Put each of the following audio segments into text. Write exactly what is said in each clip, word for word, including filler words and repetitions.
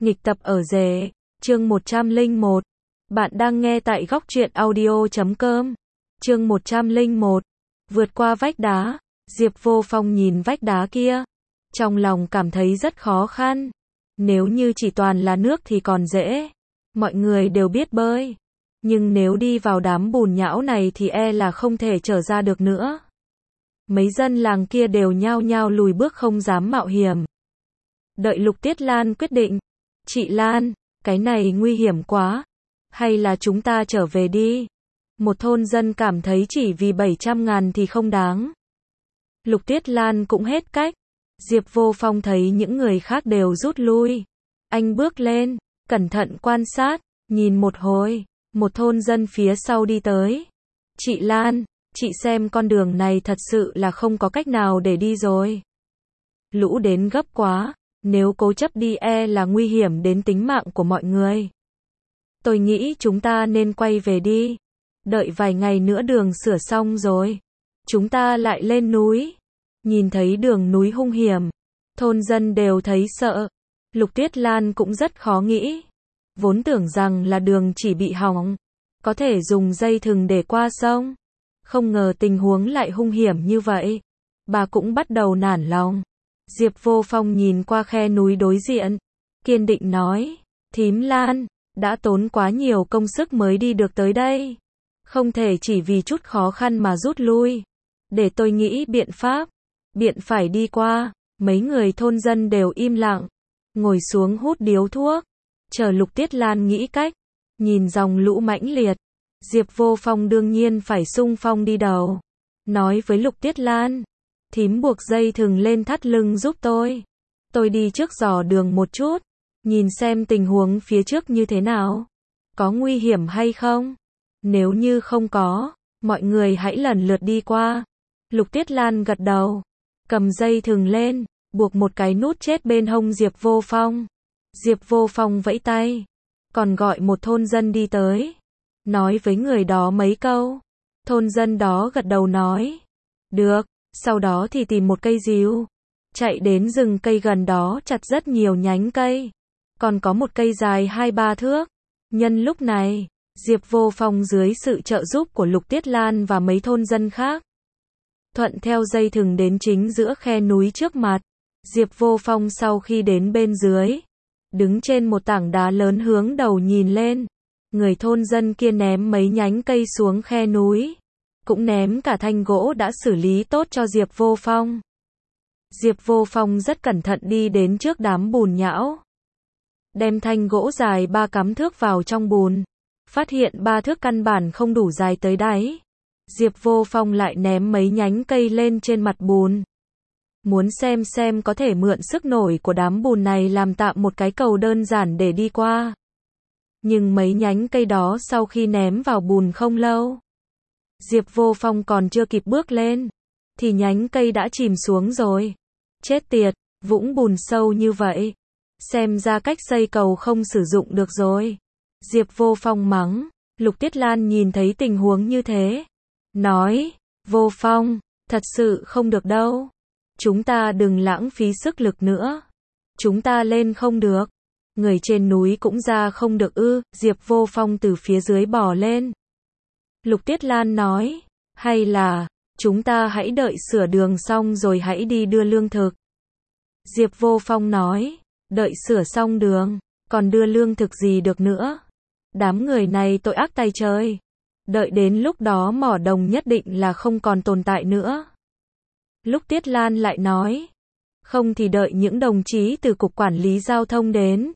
Nghịch tập ở rể, chương một trăm lẻ một. Bạn đang nghe tại góc truyện audio chấm com. Chương một trăm lẻ một. Vượt qua vách đá. Diệp Vô Phong nhìn vách đá kia, trong lòng cảm thấy rất khó khăn. Nếu như chỉ toàn là nước thì còn dễ, mọi người đều biết bơi. Nhưng nếu đi vào đám bùn nhão này thì e là không thể trở ra được nữa. Mấy dân làng kia đều nhao nhao lùi bước không dám mạo hiểm. Đợi Lục Tiết Lan quyết định. Chị Lan, cái này nguy hiểm quá. Hay là chúng ta trở về đi. Một thôn dân cảm thấy chỉ vì bảy trăm ngàn thì không đáng. Lục Tiết Lan cũng hết cách. Diệp Vô Phong thấy những người khác đều rút lui. Anh bước lên, cẩn thận quan sát, nhìn một hồi, một thôn dân phía sau đi tới. Chị Lan, chị xem con đường này thật sự là không có cách nào để đi rồi. Lũ đến gấp quá, nếu cố chấp đi e là nguy hiểm đến tính mạng của mọi người. Tôi nghĩ chúng ta nên quay về đi. Đợi vài ngày nữa đường sửa xong rồi, chúng ta lại lên núi. Nhìn thấy đường núi hung hiểm, thôn dân đều thấy sợ. Lục Tiết Lan cũng rất khó nghĩ. Vốn tưởng rằng là đường chỉ bị hỏng, có thể dùng dây thừng để qua sông. Không ngờ tình huống lại hung hiểm như vậy. Bà cũng bắt đầu nản lòng. Diệp Vô Phong nhìn qua khe núi đối diện, kiên định nói, thím Lan, đã tốn quá nhiều công sức mới đi được tới đây. Không thể chỉ vì chút khó khăn mà rút lui. Để tôi nghĩ biện pháp. Biện phải đi qua. Mấy người thôn dân đều im lặng, ngồi xuống hút điếu thuốc, chờ Lục Tiết Lan nghĩ cách. Nhìn dòng lũ mãnh liệt, Diệp Vô Phong đương nhiên phải xung phong đi đầu. Nói với Lục Tiết Lan, thím buộc dây thừng lên thắt lưng giúp tôi. Tôi đi trước dò đường một chút, nhìn xem tình huống phía trước như thế nào. Có nguy hiểm hay không? Nếu như không có, mọi người hãy lần lượt đi qua. Lục Tiết Lan gật đầu, cầm dây thừng lên, buộc một cái nút chết bên hông Diệp Vô Phong. Diệp Vô Phong vẫy tay, còn gọi một thôn dân đi tới, nói với người đó mấy câu. Thôn dân đó gật đầu nói, được, sau đó thì tìm một cây díu, chạy đến rừng cây gần đó chặt rất nhiều nhánh cây, còn có một cây dài hai ba thước. Nhân lúc này, Diệp Vô Phong dưới sự trợ giúp của Lục Tiết Lan và mấy thôn dân khác, thuận theo dây thừng đến chính giữa khe núi trước mặt. Diệp Vô Phong sau khi đến bên dưới, đứng trên một tảng đá lớn hướng đầu nhìn lên. Người thôn dân kia ném mấy nhánh cây xuống khe núi, cũng ném cả thanh gỗ đã xử lý tốt cho Diệp Vô Phong. Diệp Vô Phong rất cẩn thận đi đến trước đám bùn nhão, đem thanh gỗ dài ba cắm thước vào trong bùn, phát hiện ba thước căn bản không đủ dài tới đáy. Diệp Vô Phong lại ném mấy nhánh cây lên trên mặt bùn, muốn xem xem có thể mượn sức nổi của đám bùn này làm tạm một cái cầu đơn giản để đi qua. Nhưng mấy nhánh cây đó sau khi ném vào bùn không lâu, Diệp Vô Phong còn chưa kịp bước lên, thì nhánh cây đã chìm xuống rồi. Chết tiệt, vũng bùn sâu như vậy, xem ra cách xây cầu không sử dụng được rồi. Diệp Vô Phong mắng. Lục Tiết Lan nhìn thấy tình huống như thế, nói, Vô Phong, thật sự không được đâu. Chúng ta đừng lãng phí sức lực nữa. Chúng ta lên không được. Người trên núi cũng ra không được ư. Diệp Vô Phong từ phía dưới bò lên. Lục Tiết Lan nói, hay là, chúng ta hãy đợi sửa đường xong rồi hãy đi đưa lương thực. Diệp Vô Phong nói, đợi sửa xong đường, còn đưa lương thực gì được nữa. Đám người này tội ác tay trời. Đợi đến lúc đó mỏ đồng nhất định là không còn tồn tại nữa. Lúc Tiết Lan lại nói, không thì đợi những đồng chí từ Cục Quản lý Giao thông đến.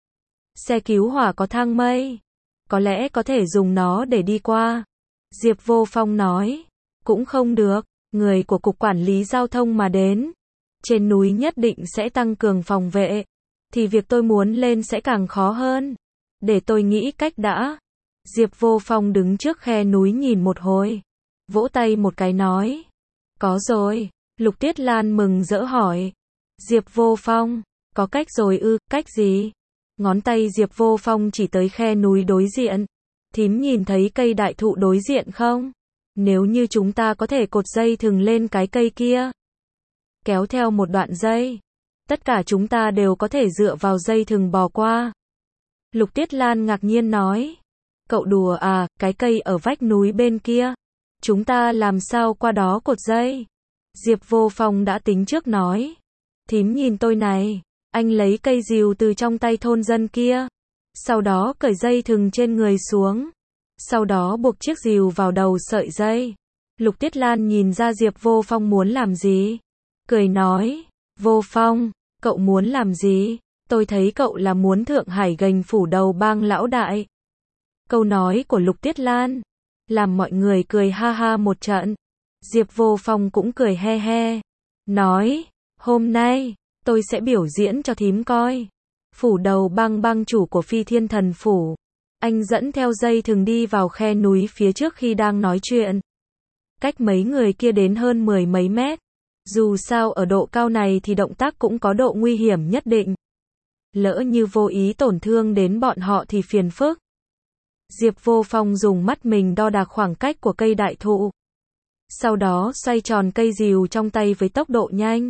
Xe cứu hỏa có thang mây, có lẽ có thể dùng nó để đi qua. Diệp Vô Phong nói, cũng không được, người của Cục Quản lý Giao thông mà đến, trên núi nhất định sẽ tăng cường phòng vệ, thì việc tôi muốn lên sẽ càng khó hơn. Để tôi nghĩ cách đã. Diệp Vô Phong đứng trước khe núi nhìn một hồi, vỗ tay một cái nói, có rồi. Lục Tiết Lan mừng rỡ hỏi, Diệp Vô Phong, có cách rồi ư? Cách gì? Ngón tay Diệp Vô Phong chỉ tới khe núi đối diện. Thím nhìn thấy cây đại thụ đối diện không? Nếu như chúng ta có thể cột dây thừng lên cái cây kia, kéo theo một đoạn dây, Tất cả chúng ta đều có thể dựa vào dây thừng bò qua. Lục Tiết Lan ngạc nhiên nói. Cậu đùa à, cái cây ở vách núi bên kia. Chúng ta làm sao qua đó cột dây? Diệp Vô Phong đã tính trước nói. Thím nhìn tôi này, anh lấy cây rìu từ trong tay thôn dân kia. Sau đó cởi dây thừng trên người xuống. Sau đó buộc chiếc rìu vào đầu sợi dây. Lục Tiết Lan nhìn ra Diệp Vô Phong muốn làm gì. Cười nói, Vô Phong, cậu muốn làm gì? Tôi thấy cậu là muốn Thượng Hải gành phủ đầu bang lão đại. Câu nói của Lục Tiết Lan làm mọi người cười ha ha một trận. Diệp Vô Phong cũng cười he he. Nói, hôm nay, tôi sẽ biểu diễn cho thím coi. Phủ đầu bang bang chủ của Phi Thiên Thần Phủ. Anh dẫn theo dây thừng đi vào khe núi phía trước khi đang nói chuyện. Cách mấy người kia đến hơn mười mấy mét. Dù sao ở độ cao này thì động tác cũng có độ nguy hiểm nhất định. Lỡ như vô ý tổn thương đến bọn họ thì phiền phức. Diệp Vô Phong dùng mắt mình đo đạc khoảng cách của cây đại thụ. Sau đó xoay tròn cây rìu trong tay với tốc độ nhanh.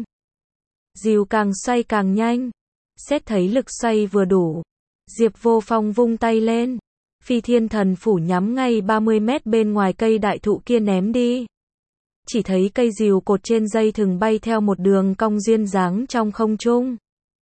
Rìu càng xoay càng nhanh. Xét thấy lực xoay vừa đủ. Diệp Vô Phong vung tay lên. Phi Thiên Thần Phủ nhắm ngay ba mươi mét bên ngoài cây đại thụ kia ném đi. Chỉ thấy cây rìu cột trên dây thừng bay theo một đường cong duyên dáng trong không trung.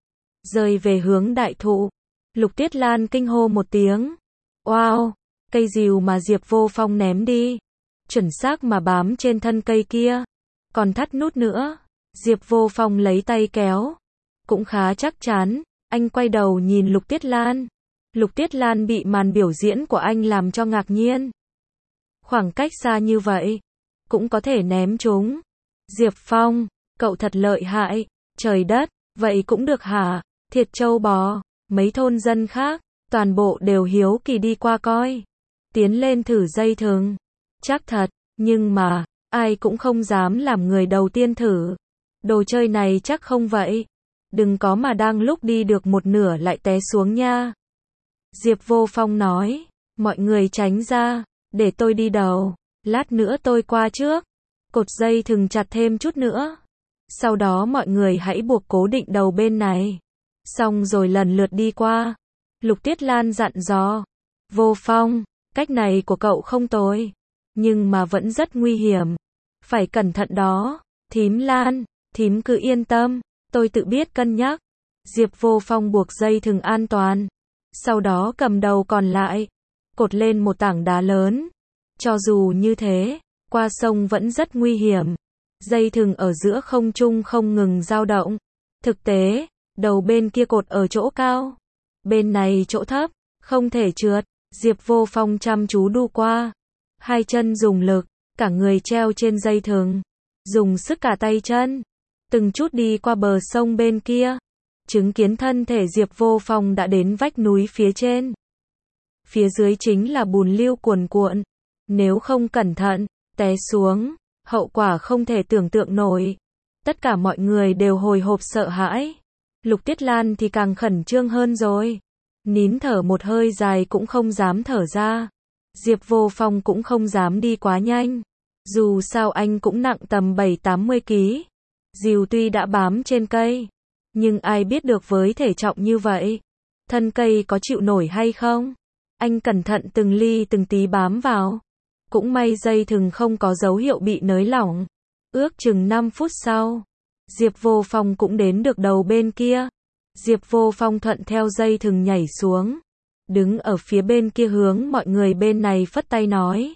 Rơi về hướng đại thụ. Lục Tiết Lan kinh hô một tiếng. Wow, cây rìu mà Diệp Vô Phong ném đi. Chuẩn xác mà bám trên thân cây kia. Còn thắt nút nữa. Diệp Vô Phong lấy tay kéo. Cũng khá chắc chắn. Anh quay đầu nhìn Lục Tiết Lan. Lục Tiết Lan bị màn biểu diễn của anh làm cho ngạc nhiên. Khoảng cách xa như vậy. Cũng có thể ném chúng. Diệp Phong, cậu thật lợi hại. Trời đất, vậy cũng được hả? Thiệt trâu bò. Mấy thôn dân khác, toàn bộ đều hiếu kỳ đi qua coi. Tiến lên thử dây thừng. Chắc thật, nhưng mà, ai cũng không dám làm người đầu tiên thử. Đồ chơi này chắc không vậy. Đừng có mà đang lúc đi được một nửa lại té xuống nha. Diệp Vô Phong nói, mọi người tránh ra, để tôi đi đầu. Lát nữa tôi qua trước. Cột dây thừng chặt thêm chút nữa. Sau đó mọi người hãy buộc cố định đầu bên này. Xong rồi lần lượt đi qua. Lục Tiết Lan dặn dò. Vô Phong, cách này của cậu không tồi. Nhưng mà vẫn rất nguy hiểm. Phải cẩn thận đó. Thím Lan, thím cứ yên tâm. Tôi tự biết cân nhắc. Diệp Vô Phong buộc dây thừng an toàn. Sau đó cầm đầu còn lại. Cột lên một tảng đá lớn. Cho dù như thế, qua sông vẫn rất nguy hiểm. Dây thừng ở giữa không trung không ngừng dao động. Thực tế, đầu bên kia cột ở chỗ cao. Bên này chỗ thấp, không thể trượt. Diệp Vô Phong chăm chú đu qua. Hai chân dùng lực, cả người treo trên dây thừng. Dùng sức cả tay chân. Từng chút đi qua bờ sông bên kia. Chứng kiến thân thể Diệp Vô Phong đã đến vách núi phía trên. Phía dưới chính là bùn lưu cuồn cuộn. Nếu không cẩn thận, té xuống, hậu quả không thể tưởng tượng nổi. Tất cả mọi người đều hồi hộp sợ hãi. Lục Tiết Lan thì càng khẩn trương hơn rồi. Nín thở một hơi dài cũng không dám thở ra. Diệp Vô Phong cũng không dám đi quá nhanh. Dù sao anh cũng nặng tầm bảy tám mươi ki lô gam. Rìu tuy đã bám trên cây, nhưng ai biết được với thể trọng như vậy, thân cây có chịu nổi hay không? Anh cẩn thận từng ly từng tí bám vào. Cũng may dây thừng không có dấu hiệu bị nới lỏng. Ước chừng năm phút sau, Diệp Vô Phong cũng đến được đầu bên kia. Diệp Vô Phong thuận theo dây thừng nhảy xuống. Đứng ở phía bên kia hướng mọi người bên này phất tay nói.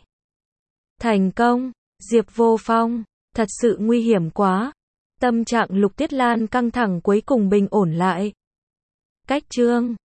Thành công, Diệp Vô Phong, thật sự nguy hiểm quá. Tâm trạng Lục Tiết Lan căng thẳng cuối cùng bình ổn lại. Cách chương